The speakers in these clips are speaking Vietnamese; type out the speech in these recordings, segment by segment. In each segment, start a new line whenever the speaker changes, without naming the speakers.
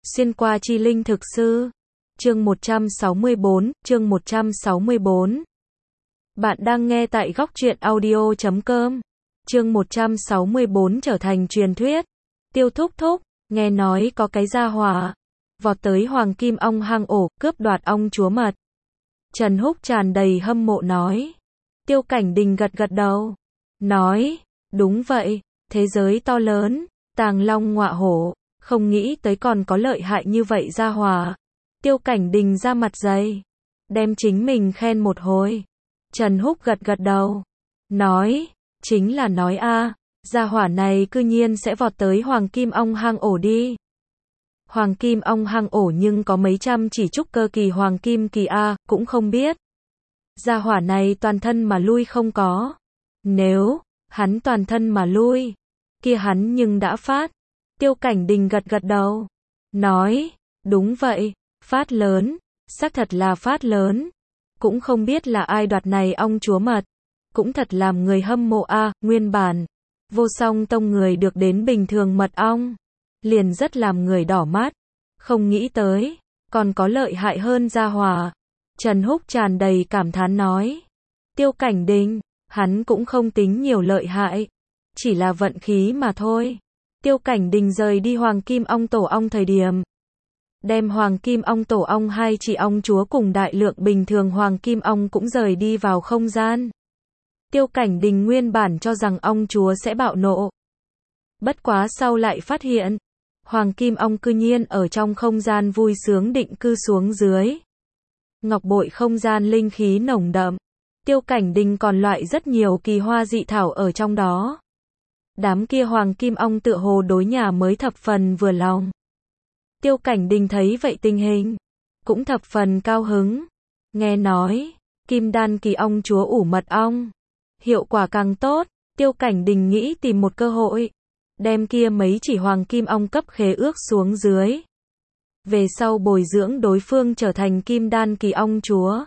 Xuyên qua chi linh thực sư. Chương 164, chương 164. Bạn đang nghe tại góc truyện audio.com. Chương 164 trở thành truyền thuyết. Tiêu Thúc Thúc, nghe nói có cái gia hỏa vọt tới Hoàng Kim Ong hang ổ, cướp đoạt ong chúa mật. Trần Húc tràn đầy hâm mộ nói. Tiêu Cảnh Đình gật gật đầu, nói, đúng vậy, thế giới to lớn, tàng long ngọa hổ, không nghĩ tới còn có lợi hại như vậy gia hỏa. Tiêu Cảnh Đình ra mặt dày, đem chính mình khen một hồi. Trần Húc gật gật đầu, nói, chính là nói a, gia hỏa này cư nhiên sẽ vọt tới Hoàng Kim Ong hang ổ đi. Hoàng Kim Ong hang ổ nhưng có mấy trăm chỉ trúc cơ kỳ Hoàng Kim kỳ a, cũng không biết. Gia hỏa này toàn thân mà lui không có. Nếu hắn toàn thân mà lui, kia hắn nhưng đã phát. Tiêu Cảnh Đình gật gật đầu, nói, đúng vậy, phát lớn, xác thật là phát lớn. Cũng không biết là ai đoạt này ong chúa mật, cũng thật làm người hâm mộ a, nguyên bản Vô Song Tông người được đến bình thường mật ong, liền rất làm người đỏ mắt, không nghĩ tới còn có lợi hại hơn gia hỏa. Trần Húc tràn đầy cảm thán nói, Tiêu Cảnh Đình, hắn cũng không tính nhiều lợi hại, chỉ là vận khí mà thôi. Tiêu Cảnh Đình rời đi Hoàng Kim Ong tổ ong thời điểm, đem Hoàng Kim Ong tổ ong hai chỉ ong chúa cùng đại lượng bình thường Hoàng Kim Ong cũng rời đi vào không gian. Tiêu Cảnh Đình nguyên bản cho rằng ong chúa sẽ bạo nộ, bất quá sau lại phát hiện, Hoàng Kim Ong cư nhiên ở trong không gian vui sướng định cư xuống dưới. Ngọc bội không gian linh khí nồng đậm, Tiêu Cảnh Đình còn loại rất nhiều kỳ hoa dị thảo ở trong đó. Đám kia Hoàng Kim Ong tựa hồ đối nhà mới thập phần vừa lòng. Tiêu Cảnh Đình thấy vậy tình hình, cũng thập phần cao hứng. Nghe nói, Kim Đan kỳ ong chúa ủ mật ong, hiệu quả càng tốt. Tiêu Cảnh Đình nghĩ tìm một cơ hội, đem kia mấy chỉ Hoàng Kim Ong cấp khế ước xuống dưới. Về sau bồi dưỡng đối phương trở thành Kim Đan kỳ ong chúa.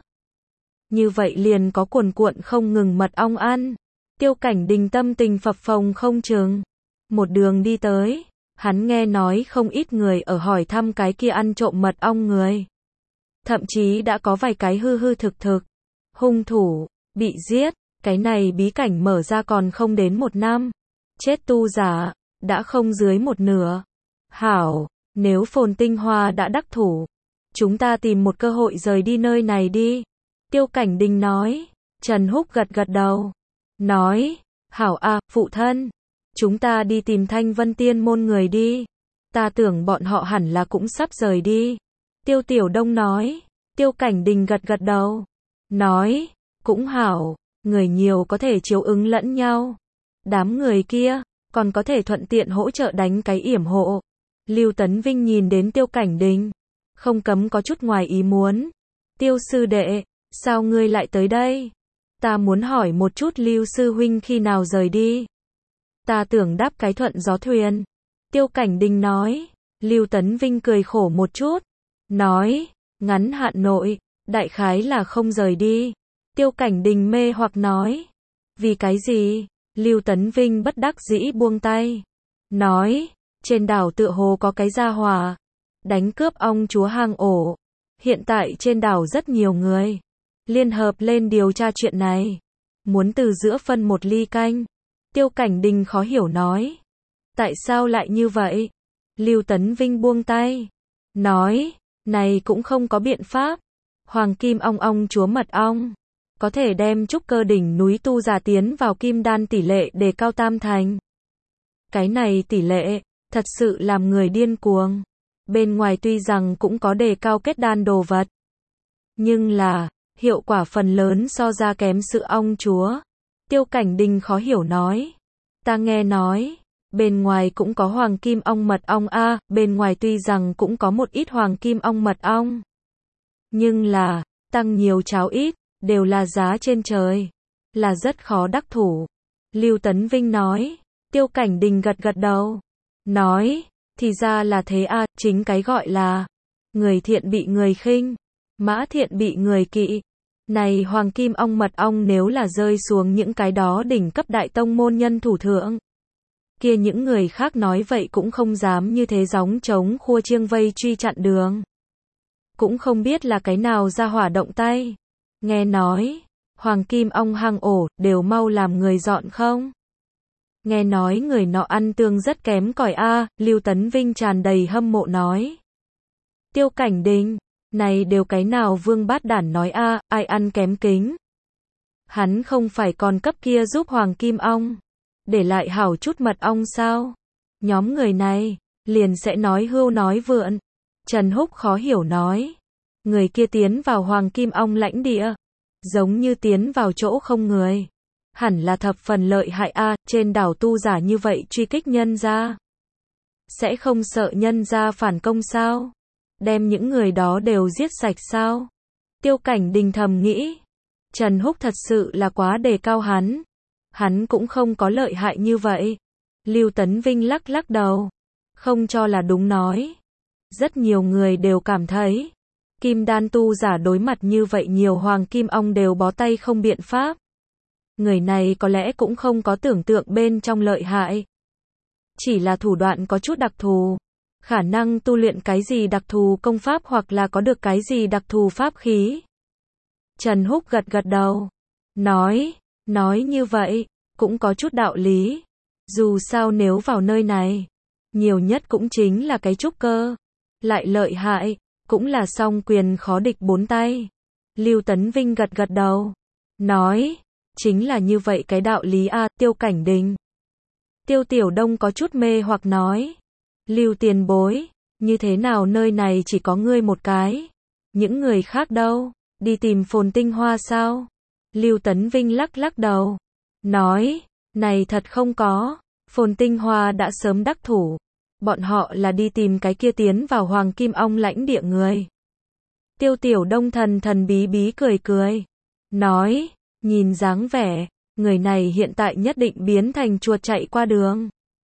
Như vậy liền có cuồn cuộn không ngừng mật ong ăn. Tiêu Cảnh Đình tâm tình phập phồng không chừng. Một đường đi tới, hắn nghe nói không ít người ở hỏi thăm cái kia ăn trộm mật ong người. Thậm chí đã có vài cái hư hư thực thực hung thủ bị giết. Cái này bí cảnh mở ra còn không đến 1 năm, chết tu giả đã không dưới 1/2. Hảo, nếu Phồn Tinh Hoa đã đắc thủ, chúng ta tìm một cơ hội rời đi nơi này đi. Tiêu Cảnh Đình nói. Trần Húc gật gật đầu, nói, hảo a, phụ thân, chúng ta đi tìm Thanh Vân Tiên môn người đi. Ta tưởng bọn họ hẳn là cũng sắp rời đi. Tiêu Tiểu Đông nói. Tiêu Cảnh Đình gật gật đầu, nói, cũng hảo, người nhiều có thể chiếu ứng lẫn nhau. Đám người kia còn có thể thuận tiện hỗ trợ đánh cái yểm hộ. Lưu Tấn Vinh nhìn đến Tiêu Cảnh Đình, không cấm có chút ngoài ý muốn. Tiêu sư đệ, sao ngươi lại tới đây? Ta muốn hỏi một chút Lưu sư huynh khi nào rời đi. Ta tưởng đáp cái thuận gió thuyền. Tiêu Cảnh Đình nói. Lưu Tấn Vinh cười khổ một chút, nói, ngắn hạn nội, đại khái là không rời đi. Tiêu Cảnh Đình mê hoặc nói, vì cái gì? Lưu Tấn Vinh bất đắc dĩ buông tay, nói, trên đảo tựa hồ có cái gia hỏa đánh cướp ong chúa hang ổ. Hiện tại trên đảo rất nhiều người liên hợp lên điều tra chuyện này, muốn từ giữa phân một ly canh. Tiêu Cảnh Đình khó hiểu nói, tại sao lại như vậy? Lưu Tấn Vinh buông tay, nói, này cũng không có biện pháp. Hoàng Kim Ong ong chúa mật ong có thể đem trúc cơ đỉnh núi tu giả tiến vào kim đan tỷ lệ đề cao 3 thành. Cái này tỷ lệ thật sự làm người điên cuồng. Bên ngoài tuy rằng cũng có đề cao kết đan đồ vật, nhưng là hiệu quả phần lớn so ra kém sự ong chúa. Tiêu Cảnh Đình khó hiểu nói, ta nghe nói bên ngoài cũng có Hoàng Kim Ong mật ong a, bên ngoài tuy rằng cũng có một ít Hoàng Kim Ong mật ong, nhưng là tăng nhiều cháo ít, đều là giá trên trời, là rất khó đắc thủ. Lưu Tấn Vinh nói. Tiêu Cảnh Đình gật gật đầu, nói, thì ra là thế a, chính cái gọi là người thiện bị người khinh, mã thiện bị người kỵ. Này Hoàng Kim Ong mật ong nếu là rơi xuống những cái đó đỉnh cấp đại tông môn nhân thủ thượng, kia những người khác nói vậy cũng không dám như thế gióng trống khua chiêng vây truy chặn đường. Cũng không biết là cái nào ra hỏa động tay. Nghe nói, Hoàng Kim Ong hang ổ, đều mau làm người dọn không? Nghe nói người nọ ăn tương rất kém cỏi a, Lưu Tấn Vinh tràn đầy hâm mộ nói. Tiêu Cảnh Đình, này đều cái nào vương bát đản nói a, ai ăn kém kính. Hắn không phải còn cấp kia giúp Hoàng Kim Ong, để lại hảo chút mật ong sao? Nhóm người này, liền sẽ nói hưu nói vượn. Trần Húc khó hiểu nói. Người kia tiến vào Hoàng Kim Ong lãnh địa, giống như tiến vào chỗ không người. Hẳn là thập phần lợi hại a, trên đảo tu giả như vậy truy kích nhân gia. Sẽ không sợ nhân gia phản công sao? Đem những người đó đều giết sạch sao? Tiêu Cảnh Đình thầm nghĩ. Trần Húc thật sự là quá đề cao hắn. Hắn cũng không có lợi hại như vậy. Lưu Tấn Vinh lắc lắc đầu. Không cho là đúng nói. Rất nhiều người đều cảm thấy. Kim đan tu giả đối mặt như vậy nhiều Hoàng Kim Ong đều bó tay không biện pháp. Người này có lẽ cũng không có tưởng tượng bên trong lợi hại. Chỉ là thủ đoạn có chút đặc thù. Khả năng tu luyện cái gì đặc thù công pháp hoặc là có được cái gì đặc thù pháp khí. Trần Húc gật gật đầu. Nói như vậy, cũng có chút đạo lý. Dù sao nếu vào nơi này, nhiều nhất cũng chính là cái trúc cơ. Lại lợi hại, cũng là song quyền khó địch bốn tay. Lưu Tấn Vinh gật gật đầu. Nói, chính là như vậy cái đạo lý a, Tiêu Cảnh Đình. Tiêu Tiểu Đông có chút mê hoặc nói. Lưu tiền bối, như thế nào nơi này chỉ có ngươi một cái? Những người khác đâu? Đi tìm phồn tinh hoa sao? Lưu Tấn Vinh lắc lắc đầu. Nói, này thật không có. Phồn tinh hoa đã sớm đắc thủ. Bọn họ là đi tìm cái kia tiến vào Hoàng Kim Ong lãnh địa người. Tiêu Tiểu Đông thần bí bí cười cười. Nói, nhìn dáng vẻ, người này hiện tại nhất định biến thành chuột chạy qua đường.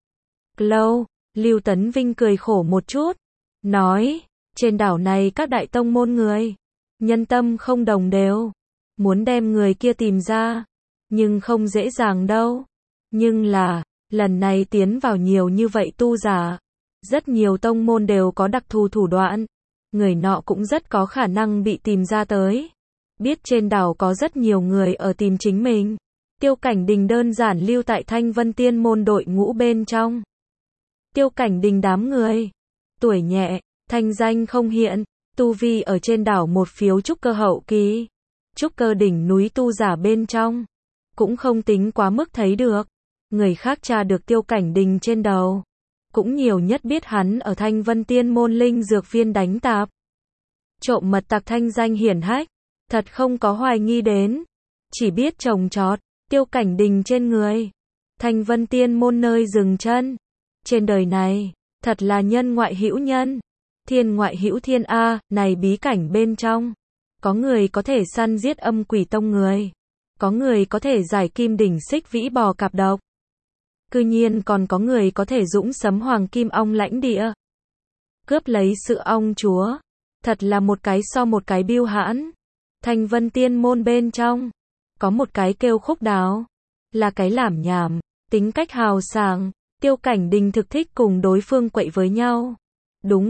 Lâu, Lưu Tấn Vinh cười khổ một chút. Nói, trên đảo này các đại tông môn người. Nhân tâm không đồng đều. Muốn đem người kia tìm ra. Nhưng không dễ dàng đâu. Nhưng là, lần này tiến vào nhiều như vậy tu giả. Rất nhiều tông môn đều có đặc thù thủ đoạn. Người nọ cũng rất có khả năng bị tìm ra tới. Biết trên đảo có rất nhiều người ở tìm chính mình. Tiêu Cảnh Đình đơn giản lưu tại Thanh Vân Tiên môn đội ngũ bên trong. Tiêu Cảnh Đình đám người. Tuổi nhẹ, thanh danh không hiện. Tu vi ở trên đảo một phiếu trúc cơ hậu kỳ. Trúc cơ đỉnh núi tu giả bên trong. Cũng không tính quá mức thấy được. Người khác tra được Tiêu Cảnh Đình trên đầu. Cũng nhiều nhất biết hắn ở Thanh Vân Tiên môn linh dược viên đánh tạp. Trộm mật tặc thanh danh hiển hách. Thật không có hoài nghi đến. Chỉ biết trồng trọt. Tiêu Cảnh Đình trên người. Thanh Vân Tiên môn nơi dừng chân. Trên đời này, thật là nhân ngoại hữu nhân. Thiên ngoại hữu thiên a, này bí cảnh bên trong. Có người có thể săn giết âm quỷ tông người. Có người có thể giải kim đỉnh xích vĩ bò cạp độc. Cư nhiên còn có người có thể dũng sấm Hoàng Kim Ong lãnh địa. Cướp lấy sự ong chúa. Thật là một cái so một cái biêu hãn. Thanh Vân Tiên môn bên trong. Có một cái kêu Khúc Đào. Là cái lảm nhảm. Tính cách hào sảng. Tiêu Cảnh Đình thực thích cùng đối phương quậy với nhau. Đúng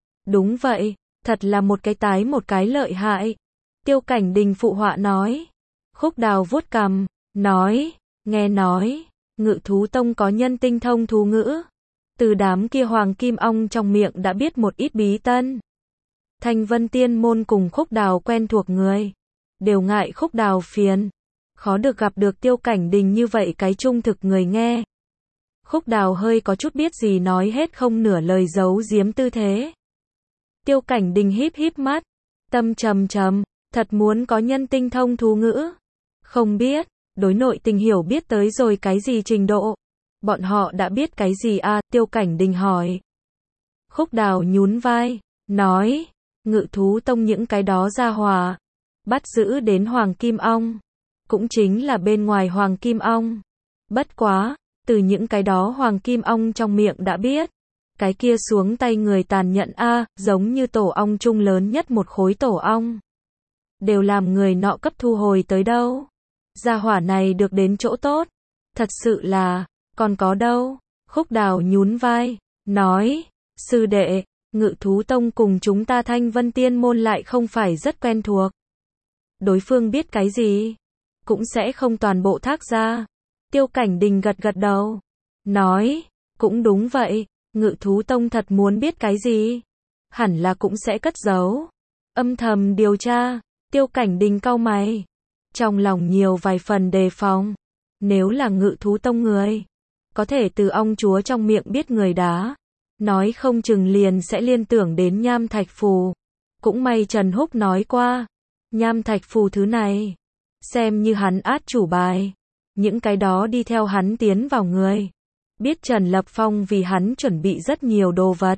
vậy. Thật là một cái tái một cái lợi hại. Tiêu Cảnh Đình phụ họa nói. Khúc Đào vuốt cằm. Nói. Nghe nói. Ngự thú tông có nhân tinh thông thú ngữ. Từ đám kia Hoàng Kim Ong trong miệng đã biết một ít bí tân. Thanh Vân Tiên môn cùng Khúc Đào quen thuộc người. Đều ngại Khúc Đào phiền. Khó được gặp được Tiêu Cảnh Đình như vậy cái trung thực người nghe. Khúc Đào hơi có chút biết gì nói hết không nửa lời giấu giếm tư thế. Tiêu Cảnh Đình híp híp mắt. Tâm trầm trầm. Thật muốn có nhân tinh thông thú ngữ. Không biết. Đối nội tình hiểu biết tới rồi cái gì trình độ. Bọn họ đã biết cái gì a, Tiêu Cảnh Đình hỏi. Khúc Đào nhún vai. Nói. Ngự thú tông những cái đó ra hòa. Bắt giữ đến Hoàng Kim Ong. Cũng chính là bên ngoài Hoàng Kim Ong. Bất quá. Từ những cái đó Hoàng Kim Ong trong miệng đã biết. Cái kia xuống tay người tàn nhẫn a, giống như tổ ong chung lớn nhất một khối tổ ong. Đều làm người nọ cấp thu hồi tới đâu. Gia hỏa này được đến chỗ tốt. Thật sự là, còn có đâu. Khúc Đào nhún vai, nói, sư đệ, Ngự Thú Tông cùng chúng ta Thanh Vân Tiên Môn lại không phải rất quen thuộc. Đối phương biết cái gì, cũng sẽ không toàn bộ thác ra. Tiêu Cảnh Đình gật gật đầu, nói, cũng đúng vậy, Ngự Thú Tông thật muốn biết cái gì, hẳn là cũng sẽ cất giấu, âm thầm điều tra. Tiêu Cảnh Đình cau mày, trong lòng nhiều vài phần đề phòng. Nếu là Ngự Thú Tông người, có thể từ ong chúa trong miệng biết người đá, nói không chừng liền sẽ liên tưởng đến nham thạch phù. Cũng may Trần Húc nói qua, nham thạch phù thứ này, xem như hắn át chủ bài. Những cái đó đi theo hắn tiến vào người, biết Trần Lập Phong vì hắn chuẩn bị rất nhiều đồ vật.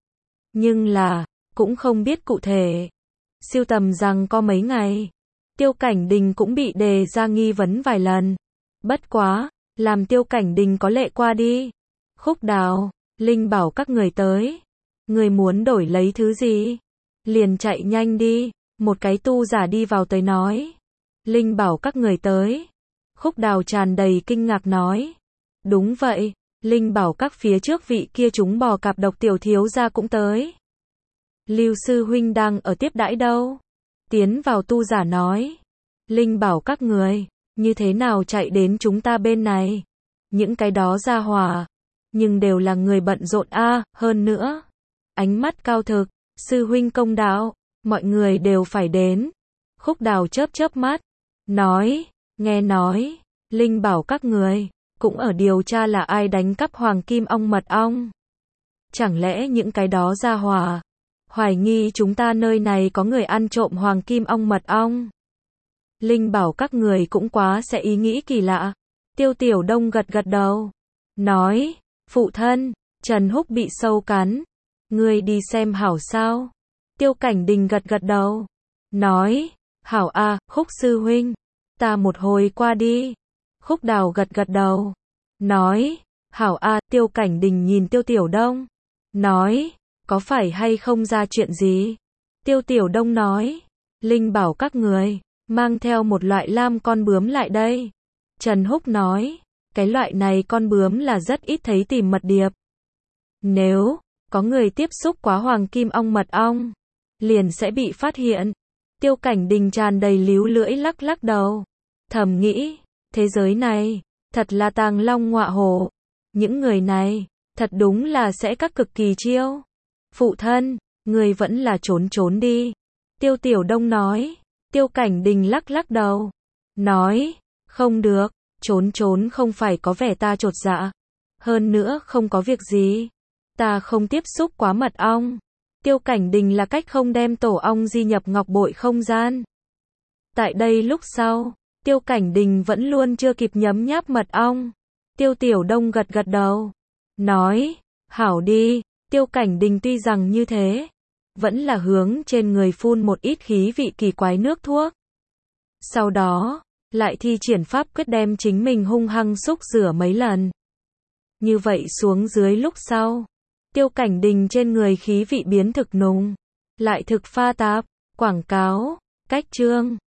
Nhưng là, cũng không biết cụ thể. Siêu tầm rằng có mấy ngày, Tiêu Cảnh Đình cũng bị đề ra nghi vấn vài lần. Bất quá, làm Tiêu Cảnh Đình có lệ qua đi. Khúc Đào, Linh bảo các người tới. Người muốn đổi lấy thứ gì? Liền chạy nhanh đi. Một cái tu giả đi vào tới nói. Linh bảo các người tới. Khúc Đào tràn đầy kinh ngạc nói. Đúng vậy, Linh bảo các phía trước vị kia chúng bò cạp độc tiểu thiếu gia cũng tới. Lưu sư huynh đang ở tiếp đãi đâu? Tiến vào tu giả nói. Linh bảo các người, như thế nào chạy đến chúng ta bên này? Những cái đó ra hỏa, nhưng đều là người bận rộn a, hơn nữa. Ánh mắt cao thực, sư huynh công đạo, mọi người đều phải đến. Khúc Đào chớp chớp mắt, nói, nghe nói, Linh bảo các người, cũng ở điều tra là ai đánh cắp hoàng kim ong mật ong. Chẳng lẽ những cái đó ra hỏa, hoài nghi chúng ta nơi này có người ăn trộm hoàng kim ong mật ong? Linh bảo các người cũng quá sẽ ý nghĩ kỳ lạ. Tiêu Tiểu Đông gật gật đầu, nói, phụ thân, Trần Húc bị sâu cắn, ngươi đi xem hảo sao? Tiêu Cảnh Đình gật gật đầu, nói, hảo a, Khúc sư huynh, ta một hồi qua đi. Khúc Đào gật gật đầu, nói, hảo a. Tiêu Cảnh Đình nhìn Tiêu Tiểu Đông, nói, có phải hay không ra chuyện gì? Tiêu Tiểu Đông nói, Linh bảo các người mang theo một loại lam con bướm lại đây. Trần Húc nói, cái loại này con bướm là rất ít thấy tìm mật điệp. Nếu có người tiếp xúc quá hoàng kim ong mật ong, liền sẽ bị phát hiện. Tiêu Cảnh Đình tràn đầy líu lưỡi lắc lắc đầu, thầm nghĩ, thế giới này thật là tàng long ngọa hổ. Những người này thật đúng là sẽ các cực kỳ chiêu. Phụ thân, người vẫn là trốn trốn đi. Tiêu Tiểu Đông nói. Tiêu Cảnh Đình lắc lắc đầu, nói, không được, trốn trốn không phải có vẻ ta chột dạ. Hơn nữa không có việc gì, ta không tiếp xúc quá mật ong. Tiêu Cảnh Đình là cách không đem tổ ong di nhập ngọc bội không gian. Tại đây lúc sau, Tiêu Cảnh Đình vẫn luôn chưa kịp nhấm nháp mật ong. Tiêu Tiểu Đông gật gật đầu, nói, hảo đi. Tiêu Cảnh Đình tuy rằng như thế, vẫn là hướng trên người phun một ít khí vị kỳ quái nước thuốc. Sau đó, lại thi triển pháp quyết đem chính mình hung hăng xúc rửa mấy lần. Như vậy xuống dưới lúc sau, Tiêu Cảnh Đình trên người khí vị biến thực nùng, lại thực pha tạp. Quảng cáo, cách chương.